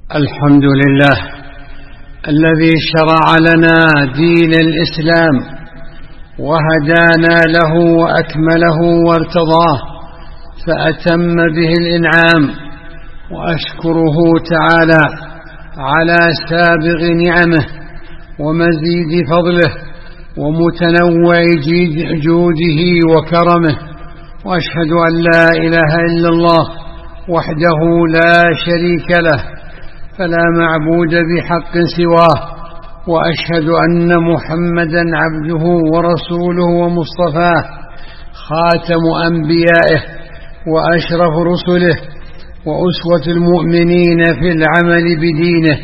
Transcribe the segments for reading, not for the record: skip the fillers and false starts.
الحمد لله الذي شرع لنا دين الإسلام وهدانا له وأكمله وارتضاه فأتم به الإنعام، وأشكره تعالى على سابغ نعمه ومزيد فضله ومتنوع جوده وكرمه، وأشهد أن لا إله إلا الله وحده لا شريك له فلا معبود بحق سواه، وأشهد أن محمدا عبده ورسوله ومصطفاه خاتم أنبيائه وأشرف رسله وأسوة المؤمنين في العمل بدينه،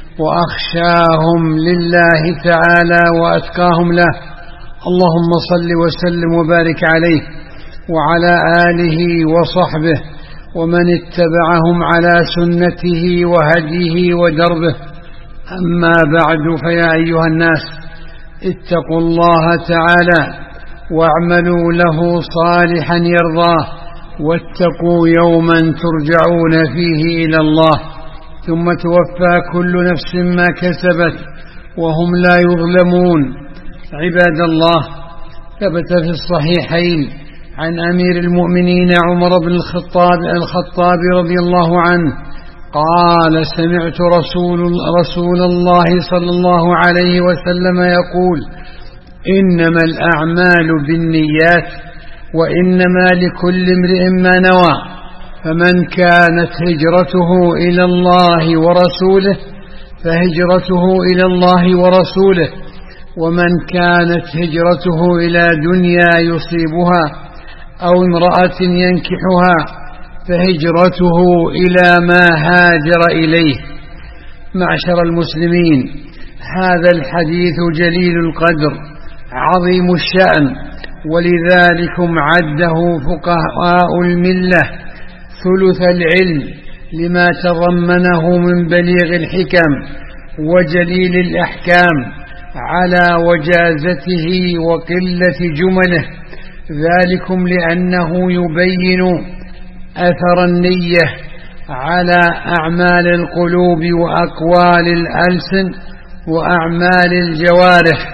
وأخشاهم لله تعالى وأتقاهم له. اللهم صل وسلم وبارك عليه وعلى آله وصحبه ومن اتبعهم على سنته وهديه ودربه. أما بعد، فيا أيها الناس اتقوا الله تعالى واعملوا له صالحا يرضاه، واتقوا يوما ترجعون فيه إلى الله ثم توفى كل نفس ما كسبت وهم لا يظلمون. عباد الله، ثبت في الصحيحين عن أمير المؤمنين عمر بن الخطاب رضي الله عنه قال: سمعت رسول الله صلى الله عليه وسلم يقول: إنما الأعمال بالنيات وإنما لكل امرئ ما نوى، فمن كانت هجرته إلى الله ورسوله فهجرته إلى الله ورسوله، ومن كانت هجرته إلى دنيا يصيبها أو امرأة ينكحها فهجرته إلى ما هاجر إليه. معشر المسلمين، هذا الحديث جليل القدر عظيم الشأن، ولذلك عده فقهاء الملة ثلث العلم لما تضمنه من بليغ الحكم وجليل الأحكام على وجازته وقلة جمله، ذلكم لأنه يبين أثر النية على أعمال القلوب وأقوال الألسن وأعمال الجوارح.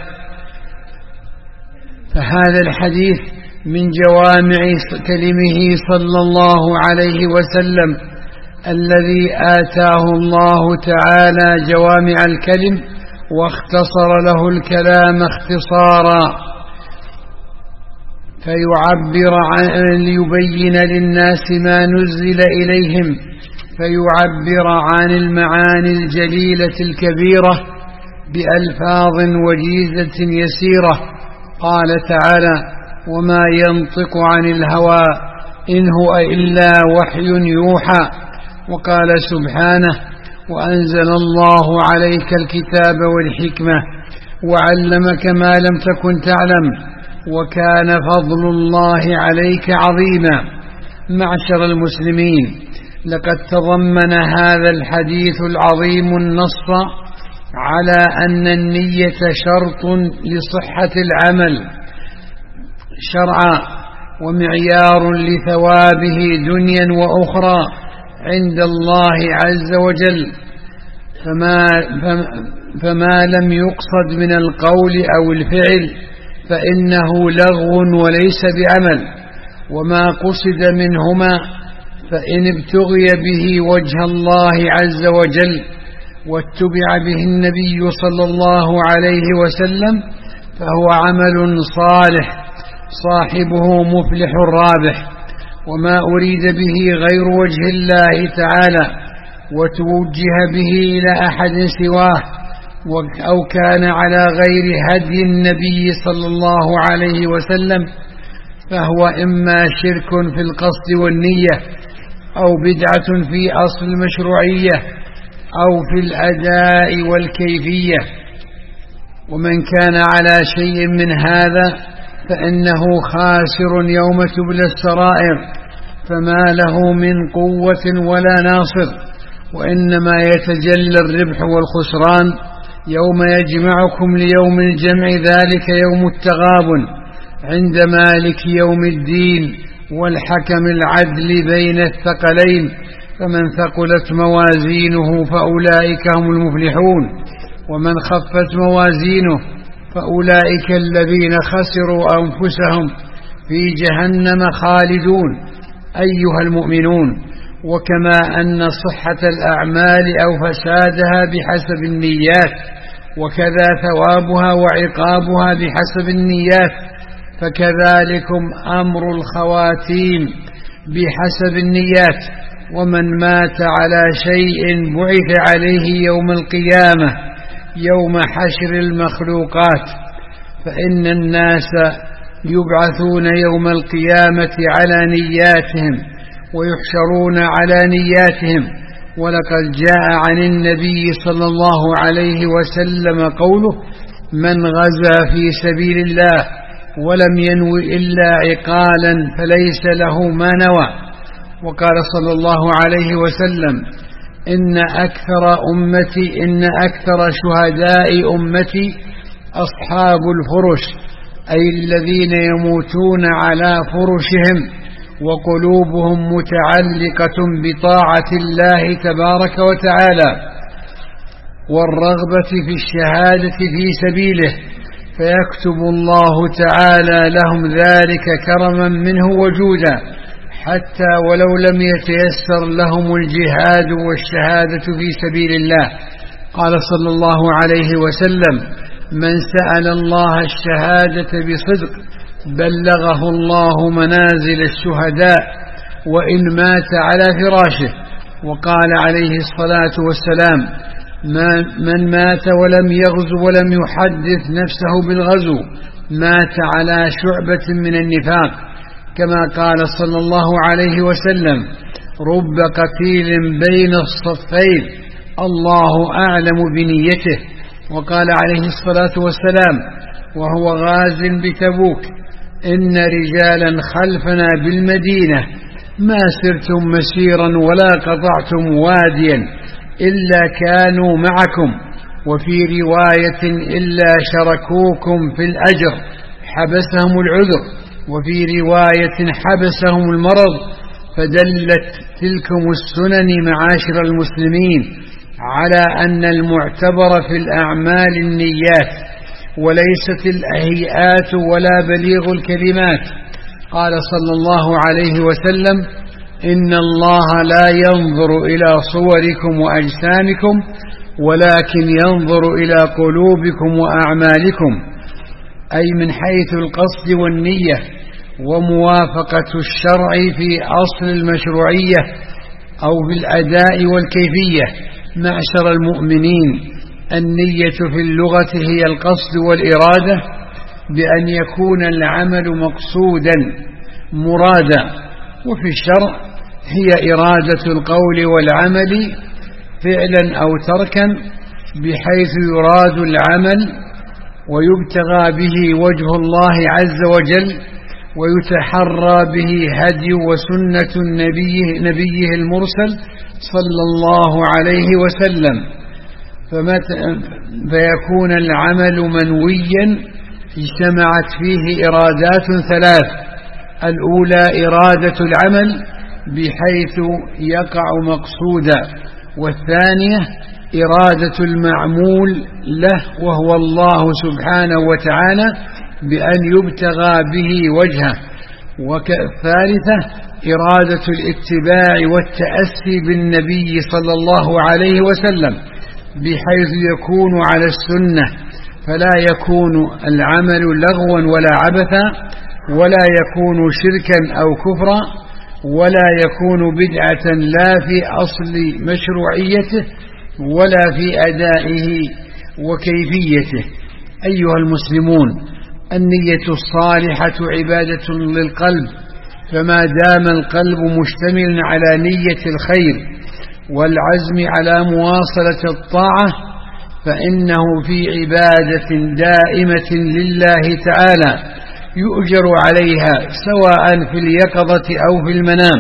فهذا الحديث من جوامع كلمه صلى الله عليه وسلم الذي آتاه الله تعالى جوامع الكلم واختصر له الكلام اختصارا ليبين للناس ما نزل إليهم، فيعبر عن المعاني الجليلة الكبيرة بألفاظ وجيزة يسيرة. قال تعالى: وما ينطق عن الهوى إن هو إلا وحي يوحى. وقال سبحانه: وأنزل الله عليك الكتاب والحكمة وعلمك ما لم تكن تعلم وكان فضل الله عليك عظيما. معشر المسلمين، لقد تضمن هذا الحديث العظيم النص على أن النية شرط لصحة العمل شرعا ومعيار لثوابه دنيا وأخرى عند الله عز وجل، فما لم يقصد من القول أو الفعل فإنه لغو وليس بعمل، وما قصد منهما فإن ابتغي به وجه الله عز وجل واتبع به النبي صلى الله عليه وسلم فهو عمل صالح صاحبه مفلح رابح. وما أريد به غير وجه الله تعالى وتوجه به إلى أحد سواه أو كان على غير هدي النبي صلى الله عليه وسلم فهو إما شرك في القصد والنية أو بدعة في أصل المشروعية أو في الأداء والكيفية. ومن كان على شيء من هذا فإنه خاسر يوم تبلى السرائر، فما له من قوة ولا ناصر، وإنما يتجلى الربح والخسران يوم يجمعكم ليوم الجمع، ذلك يوم التغابن عند مالك يوم الدين والحكم العدل بين الثقلين، فمن ثقلت موازينه فأولئك هم المفلحون ومن خفت موازينه فأولئك الذين خسروا أنفسهم في جهنم خالدون. أيها المؤمنون، وكما أن صحة الأعمال أو فسادها بحسب النيات، وكذا ثوابها وعقابها بحسب النيات، فكذلكم أمر الخواتيم بحسب النيات. ومن مات على شيء بعث عليه يوم القيامة يوم حشر المخلوقات، فإن الناس يبعثون يوم القيامة على نياتهم ويحشرون على نياتهم. ولقد جاء عن النبي صلى الله عليه وسلم قوله: من غزا في سبيل الله ولم ينو إلا عقالا فليس له ما نوى. وقال صلى الله عليه وسلم: إن أكثر شهداء أمتي أصحاب الفرش، أي الذين يموتون على فرشهم وقلوبهم متعلقة بطاعة الله تبارك وتعالى والرغبة في الشهادة في سبيله، فيكتب الله تعالى لهم ذلك كرما منه وجودا، حتى ولو لم يتيسر لهم الجهاد والشهادة في سبيل الله. قال صلى الله عليه وسلم: من سأل الله الشهادة بصدق بلغه الله منازل الشهداء وإن مات على فراشه. وقال عليه الصلاة والسلام: من مات ولم يغزو ولم يحدث نفسه بالغزو مات على شعبة من النفاق. كما قال صلى الله عليه وسلم: رب قتيل بين الصفين الله أعلم بنيته. وقال عليه الصلاة والسلام وهو غاز بتبوك: إن رجالا خلفنا بالمدينة ما سرتم مسيرا ولا قطعتم واديا إلا كانوا معكم، وفي رواية إلا شركوكم في الأجر حبسهم العذر، وفي رواية حبسهم المرض. فدلت تلكم السنن معاشر المسلمين على أن المعتبر في الأعمال النيات وليست الهيئات ولا بليغ الكلمات. قال صلى الله عليه وسلم: إن الله لا ينظر إلى صوركم وأجسامكم ولكن ينظر إلى قلوبكم وأعمالكم، أي من حيث القصد والنية وموافقة الشرع في أصل المشروعية أو في الأداء والكيفية. معشر المؤمنين، النية في اللغة هي القصد والإرادة بأن يكون العمل مقصودا مرادا، وفي الشرع هي إرادة القول والعمل فعلا أو تركا، بحيث يراد العمل ويبتغى به وجه الله عز وجل ويتحرى به هدي وسنة نبيه المرسل صلى الله عليه وسلم، فيكون العمل منويا اجتمعت فيه إرادات ثلاث: الأولى إرادة العمل بحيث يقع مقصودا، والثانية إرادة المعمول له وهو الله سبحانه وتعالى بأن يبتغى به وجهه، والثالثة إرادة الاتباع والتأسي بالنبي صلى الله عليه وسلم بحيث يكون على السنة، فلا يكون العمل لغوا ولا عبثا، ولا يكون شركا أو كفرا، ولا يكون بدعة لا في أصل مشروعيته ولا في أدائه وكيفيته. أيها المسلمون، النية الصالحة عبادة للقلب، فما دام القلب مشتمل على نية الخير والعزم على مواصلة الطاعة فإنه في عبادة دائمة لله تعالى يؤجر عليها سواء في اليقظة أو في المنام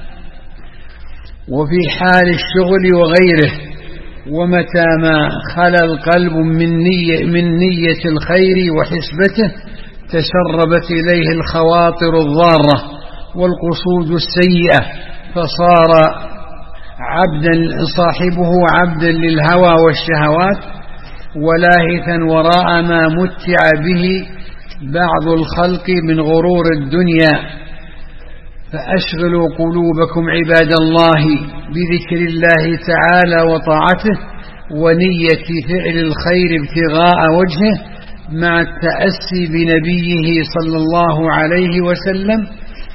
وفي حال الشغل وغيره. ومتى ما خلا القلب من نية الخير وحسبته تسربت إليه الخواطر الضارة والقصود السيئة، فصار صاحبه عبدا للهوى والشهوات ولاهثا وراء ما متع به بعض الخلق من غرور الدنيا. فأشغلوا قلوبكم عباد الله بذكر الله تعالى وطاعته ونية فعل الخير ابتغاء وجهه مع التأسي بنبيه صلى الله عليه وسلم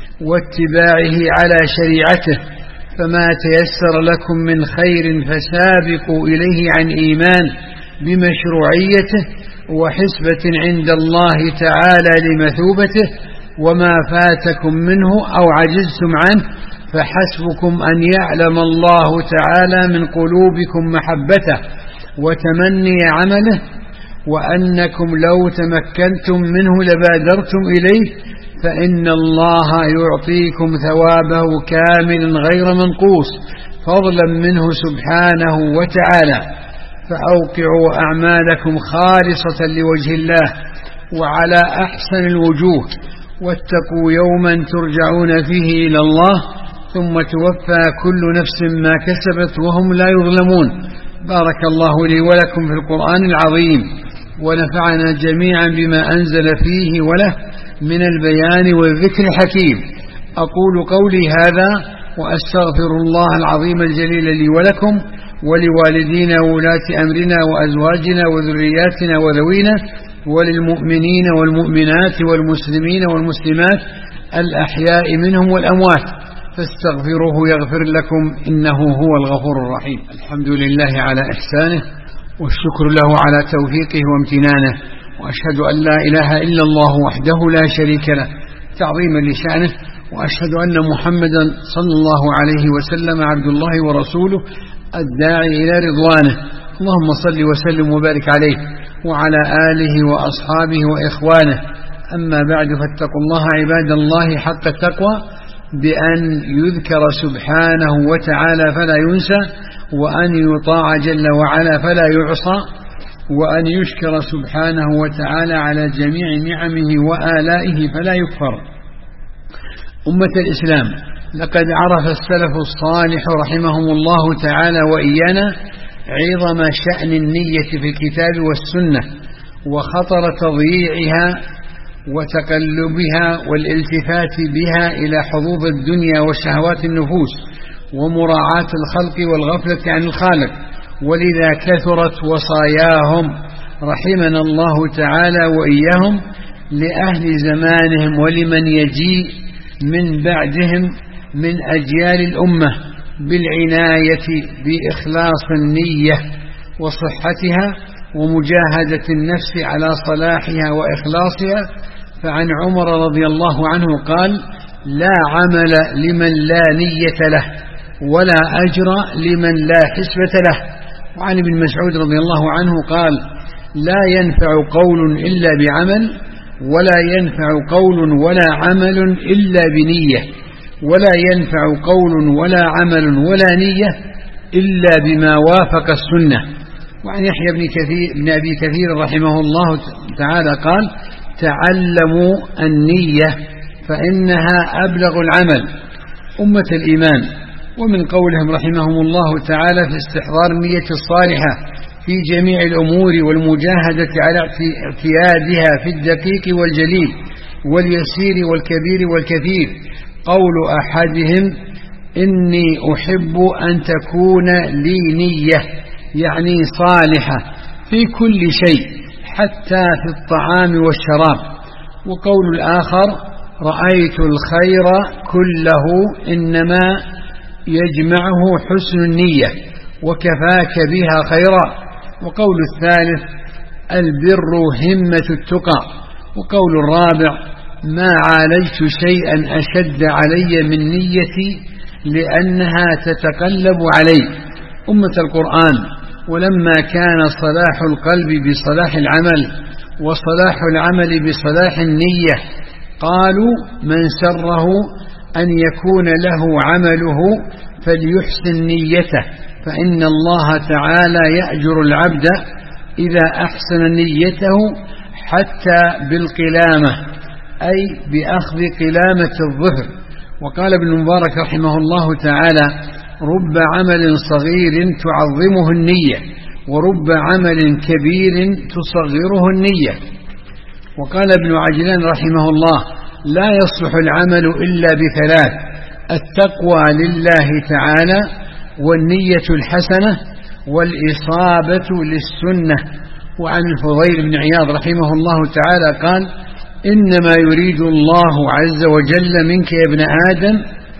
واتباعه على شريعته، فما تيسر لكم من خير فسابقوا إليه عن إيمان بمشروعيته وحسبة عند الله تعالى لمثوبته، وما فاتكم منه أو عجزتم عنه فحسبكم أن يعلم الله تعالى من قلوبكم محبته وتمني عمله، وأنكم لو تمكنتم منه لبادرتم إليه، فإن الله يعطيكم ثوابه كاملا غير منقوص فضلا منه سبحانه وتعالى. فأوقعوا أعمالكم خالصة لوجه الله وعلى أحسن الوجوه، واتقوا يوما ترجعون فيه إلى الله ثم توفى كل نفس ما كسبت وهم لا يظلمون. بارك الله لي ولكم في القرآن العظيم، ونفعنا جميعا بما أنزل فيه وله من البيان والذكر الحكيم. أقول قولي هذا وأستغفر الله العظيم الجليل لي ولكم ولوالدينا وولاة أمرنا وأزواجنا وذرياتنا وذوينا وللمؤمنين والمؤمنات والمسلمين والمسلمات الأحياء منهم والأموات، فاستغفروه يغفر لكم إنه هو الغفور الرحيم. الحمد لله على إحسانه والشكر له على توفيقه وامتنانه، وأشهد أن لا إله إلا الله وحده لا شريك له تعظيما لشأنه، وأشهد أن محمدا صلى الله عليه وسلم عبد الله ورسوله الداعي إلى رضوانه. اللهم صل وسلم وبارك عليه وعلى آله وأصحابه وإخوانه. أما بعد، فاتقوا الله عباد الله حق التقوى، بأن يذكر سبحانه وتعالى فلا ينسى، وأن يطاع جل وعلا فلا يعصى، وأن يشكر سبحانه وتعالى على جميع نعمه وآلائه فلا يكفر. أمة الإسلام، لقد عرف السلف الصالح رحمهم الله تعالى وإيانا عظم شأن النية في الكتاب والسنة، وخطر تضييعها وتقلبها والالتفات بها إلى حظوظ الدنيا وشهوات النفوس ومراعاة الخلق والغفلة عن الخالق، ولذا كثرت وصاياهم رحمنا الله تعالى وإياهم لأهل زمانهم ولمن يجيء من بعدهم من أجيال الأمة بالعناية بإخلاص النية وصحتها ومجاهدة النفس على صلاحها وإخلاصها. فعن عمر رضي الله عنه قال: لا عمل لمن لا نية له، ولا أجر لمن لا حسبة له. وعن ابن مسعود رضي الله عنه قال: لا ينفع قول إلا بعمل، ولا ينفع قول ولا عمل إلا بنية، ولا ينفع قول ولا عمل ولا نية إلا بما وافق السنة. وعن يحيى بن أبي كثير رحمه الله تعالى قال: تعلموا النية فإنها أبلغ العمل. أمة الإيمان، ومن قولهم رحمهم الله تعالى في استحضار النية الصالحة في جميع الأمور والمجاهدة على اعتيادها في الدقيق والجليل واليسير والكبير والكثير، قول أحدهم: إني أحب أن تكون لي نية، يعني صالحة في كل شيء حتى في الطعام والشراب. وقول الآخر: رأيت الخير كله إنما يجمعه حسن النية وكفاك بها خيرا. وقول الثالث: البر همة التقى. وقول الرابع: ما عالجت شيئا أشد علي من نيتي لأنها تتقلب علي. أمة القرآن، ولما كان صلاح القلب بصلاح العمل وصلاح العمل بصلاح النية، قالوا: من سره أن يكون له عمله فليحسن نيته، فإن الله تعالى يأجر العبد إذا أحسن نيته حتى بالقلامة، أي بأخذ قلامة الظفر. وقال ابن المبارك رحمه الله تعالى: رب عمل صغير تعظمه النية، ورب عمل كبير تصغره النية. وقال ابن عجلان رحمه الله: لا يصلح العمل إلا بثلاث: التقوى لله تعالى، والنية الحسنة، والإصابة للسنة. وعن الفضيل بن عياض رحمه الله تعالى قال: إنما يريد الله عز وجل منك يا ابن آدم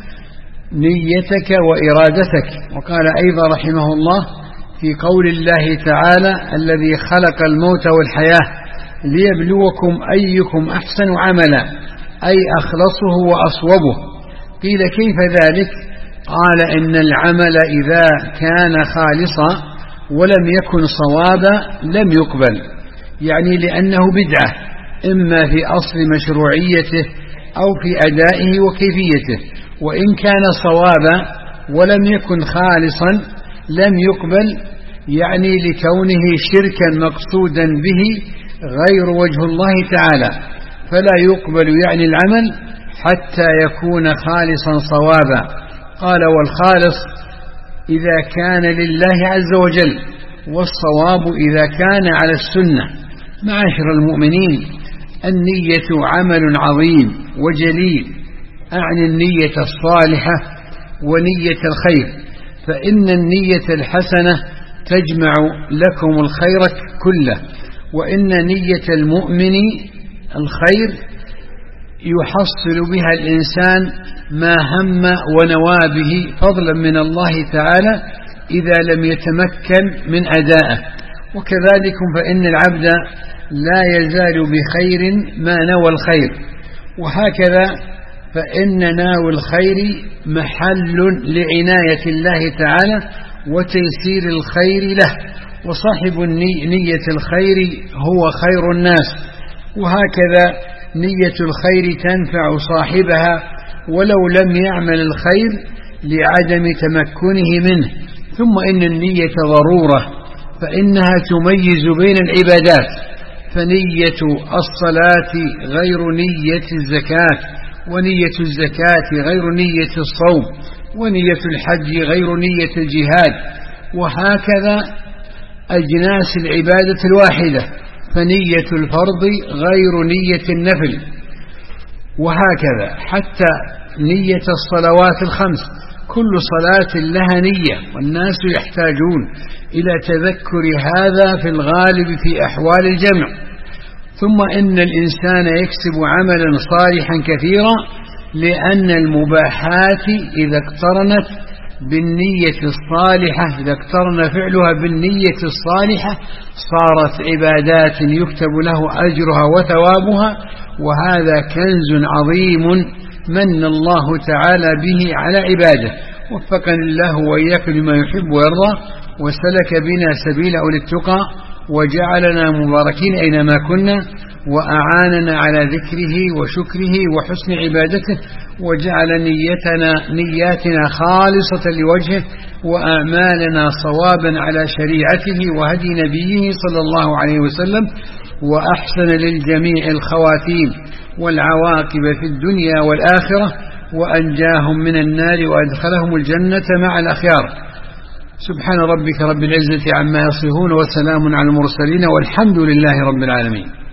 نيتك وإرادتك. وقال أيضا رحمه الله في قول الله تعالى: الذي خلق الموت والحياة ليبلوكم أيكم أحسن عملا، أي أخلصه وأصوبه. قيل: كيف ذلك؟ قال: إن العمل إذا كان خالصا ولم يكن صوابا لم يقبل، يعني لأنه بدعة، إما في أصل مشروعيته أو في أدائه وكيفيته. وإن كان صوابا ولم يكن خالصا لم يقبل، يعني لكونه شركا مقصودا به غير وجه الله تعالى، فلا يقبل يعني العمل حتى يكون خالصا صوابا. قال: والخالص إذا كان لله عز وجل، والصواب إذا كان على السنة. معاشر المؤمنين، النية عمل عظيم وجليل، أعني النية الصالحة ونية الخير، فإن النية الحسنة تجمع لكم الخير كله، وإن نية المؤمن الخير يحصل بها الإنسان ما هم ونوى به فضلا من الله تعالى إذا لم يتمكن من أدائه. وكذلك فإن العبد لا يزال بخير ما نوى الخير، وهكذا فإن ناوي الخير محل لعناية الله تعالى وتيسير الخير له، وصاحب نية الخير هو خير الناس. وهكذا نية الخير تنفع صاحبها ولو لم يعمل الخير لعدم تمكنه منه. ثم إن النية ضرورة، فإنها تميز بين العبادات، فنية الصلاة غير نية الزكاة، ونية الزكاة غير نية الصوم، ونية الحج غير نية الجهاد، وهكذا أجناس العبادة الواحدة، فنية الفرض غير نية النفل، وهكذا حتى نية الصلوات الخمس، كل صلاة لها نية، والناس يحتاجون إلى تذكر هذا في الغالب في أحوال الجمع. ثم إن الإنسان يكسب عملا صالحا كثيرا، لأن المباحات إذا اقترنت بالنية الصالحة، إذا اقترن فعلها بالنية الصالحة صارت عبادات يكتب له أجرها وثوابها، وهذا كنز عظيم من الله تعالى به على عباده. وفقنا الله وإياكم لما يحب ويرضى، وسلك بنا سبيل أولي التقى، وجعلنا مباركين أينما كنا، وأعاننا على ذكره وشكره وحسن عبادته، وجعل نياتنا خالصة لوجهه، وأعمالنا صوابا على شريعته وهدي نبيه صلى الله عليه وسلم، وأحسن للجميع الخواتيم والعواقب في الدنيا والآخرة، وأنجاهم من النار وأدخلهم الجنة مع الأخيار. سبحان ربك رب العزة عما يصفون، وسلام على المرسلين، والحمد لله رب العالمين.